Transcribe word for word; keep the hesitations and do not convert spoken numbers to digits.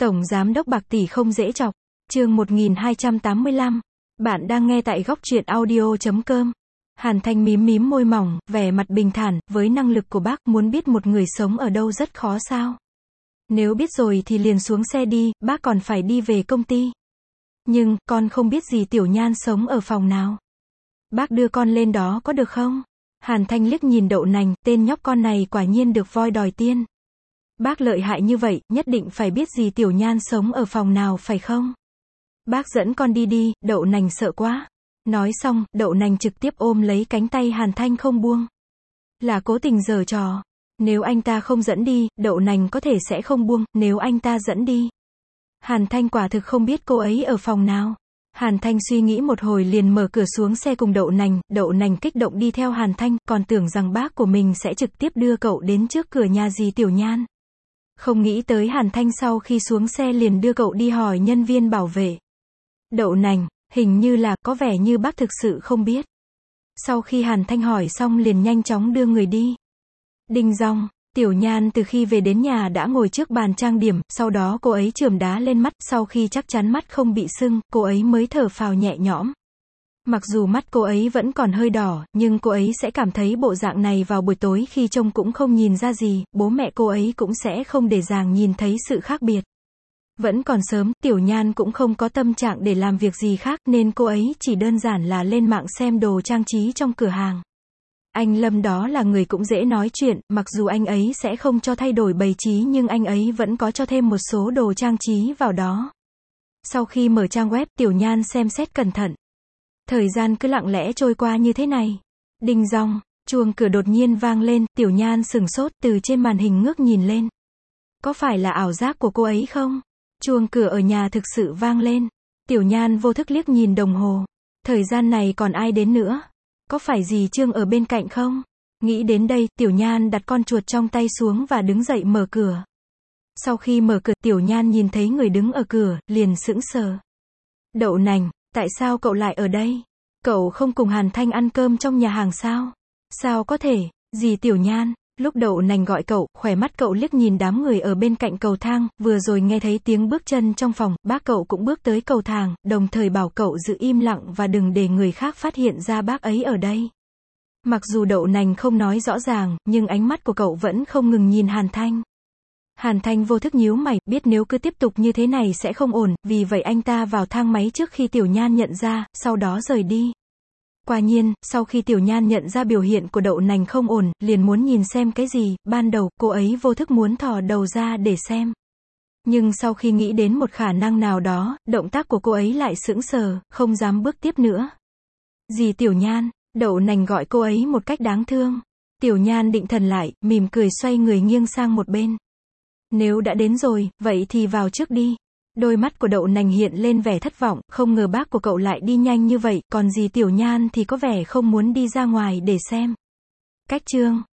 Tổng giám đốc bạc tỷ không dễ chọc. Chương một nghìn hai trăm tám mươi lăm. Bạn đang nghe tại góc truyện audio chấm com. Hàn Thanh mím mím môi mỏng, vẻ mặt bình thản, với năng lực của bác, muốn biết một người sống ở đâu rất khó sao? Nếu biết rồi thì liền xuống xe đi, bác còn phải đi về công ty. Nhưng, con không biết gì Tiểu Nhan sống ở phòng nào. Bác đưa con lên đó có được không? Hàn Thanh liếc nhìn Đậu Nành, tên nhóc con này quả nhiên được voi đòi tiên. Bác lợi hại như vậy, nhất định phải biết gì Tiểu Nhan sống ở phòng nào phải không? Bác dẫn con đi đi, Đậu Nành sợ quá. Nói xong, Đậu Nành trực tiếp ôm lấy cánh tay Hàn Thanh không buông. Là cố tình giở trò. Nếu anh ta không dẫn đi, Đậu Nành có thể sẽ không buông, nếu anh ta dẫn đi. Hàn Thanh quả thực không biết cô ấy ở phòng nào. Hàn Thanh suy nghĩ một hồi liền mở cửa xuống xe cùng Đậu Nành, Đậu Nành kích động đi theo Hàn Thanh, còn tưởng rằng bác của mình sẽ trực tiếp đưa cậu đến trước cửa nhà dì Tiểu Nhan. Không nghĩ tới Hàn Thanh sau khi xuống xe liền đưa cậu đi hỏi nhân viên bảo vệ. Đậu Nành, hình như là, có vẻ như bác thực sự không biết. Sau khi Hàn Thanh hỏi xong liền nhanh chóng đưa người đi. Đinh dong, Tiểu Nhan từ khi về đến nhà đã ngồi trước bàn trang điểm, sau đó cô ấy chườm đá lên mắt, sau khi chắc chắn mắt không bị sưng, cô ấy mới thở phào nhẹ nhõm. Mặc dù mắt cô ấy vẫn còn hơi đỏ, nhưng cô ấy sẽ cảm thấy bộ dạng này vào buổi tối khi trông cũng không nhìn ra gì, bố mẹ cô ấy cũng sẽ không để dàng nhìn thấy sự khác biệt. Vẫn còn sớm, Tiểu Nhan cũng không có tâm trạng để làm việc gì khác, nên cô ấy chỉ đơn giản là lên mạng xem đồ trang trí trong cửa hàng. Anh Lâm đó là người cũng dễ nói chuyện, mặc dù anh ấy sẽ không cho thay đổi bày trí nhưng anh ấy vẫn có cho thêm một số đồ trang trí vào đó. Sau khi mở trang web, Tiểu Nhan xem xét cẩn thận. Thời gian cứ lặng lẽ trôi qua như thế này. Đinh dong, chuông cửa đột nhiên vang lên, Tiểu Nhan sửng sốt, từ trên màn hình ngước nhìn lên. Có phải là ảo giác của cô ấy không? Chuông cửa ở nhà thực sự vang lên. Tiểu Nhan vô thức liếc nhìn đồng hồ. Thời gian này còn ai đến nữa? Có phải dì Trương ở bên cạnh không? Nghĩ đến đây, Tiểu Nhan đặt con chuột trong tay xuống và đứng dậy mở cửa. Sau khi mở cửa, Tiểu Nhan nhìn thấy người đứng ở cửa, liền sững sờ. Đậu Nành, tại sao cậu lại ở đây? Cậu không cùng Hàn Thanh ăn cơm trong nhà hàng sao? Sao có thể? Dì Tiểu Nhan, lúc Đậu Nành gọi cậu, khóe mắt cậu liếc nhìn đám người ở bên cạnh cầu thang, vừa rồi nghe thấy tiếng bước chân trong phòng, bác cậu cũng bước tới cầu thang, đồng thời bảo cậu giữ im lặng và đừng để người khác phát hiện ra bác ấy ở đây. Mặc dù Đậu Nành không nói rõ ràng, nhưng ánh mắt của cậu vẫn không ngừng nhìn Hàn Thanh. Hàn Thanh vô thức nhíu mày, biết nếu cứ tiếp tục như thế này sẽ không ổn, vì vậy anh ta vào thang máy trước khi Tiểu Nhan nhận ra, sau đó rời đi. Quả nhiên, sau khi Tiểu Nhan nhận ra biểu hiện của Đậu Nành không ổn, liền muốn nhìn xem cái gì, ban đầu, cô ấy vô thức muốn thò đầu ra để xem. Nhưng sau khi nghĩ đến một khả năng nào đó, động tác của cô ấy lại sững sờ, không dám bước tiếp nữa. Dì Tiểu Nhan, Đậu Nành gọi cô ấy một cách đáng thương. Tiểu Nhan định thần lại, mỉm cười xoay người nghiêng sang một bên. Nếu đã đến rồi, vậy thì vào trước đi. Đôi mắt của Đậu Nành hiện lên vẻ thất vọng, không ngờ bác của cậu lại đi nhanh như vậy, còn dì Tiểu Nhan thì có vẻ không muốn đi ra ngoài để xem. Cách chương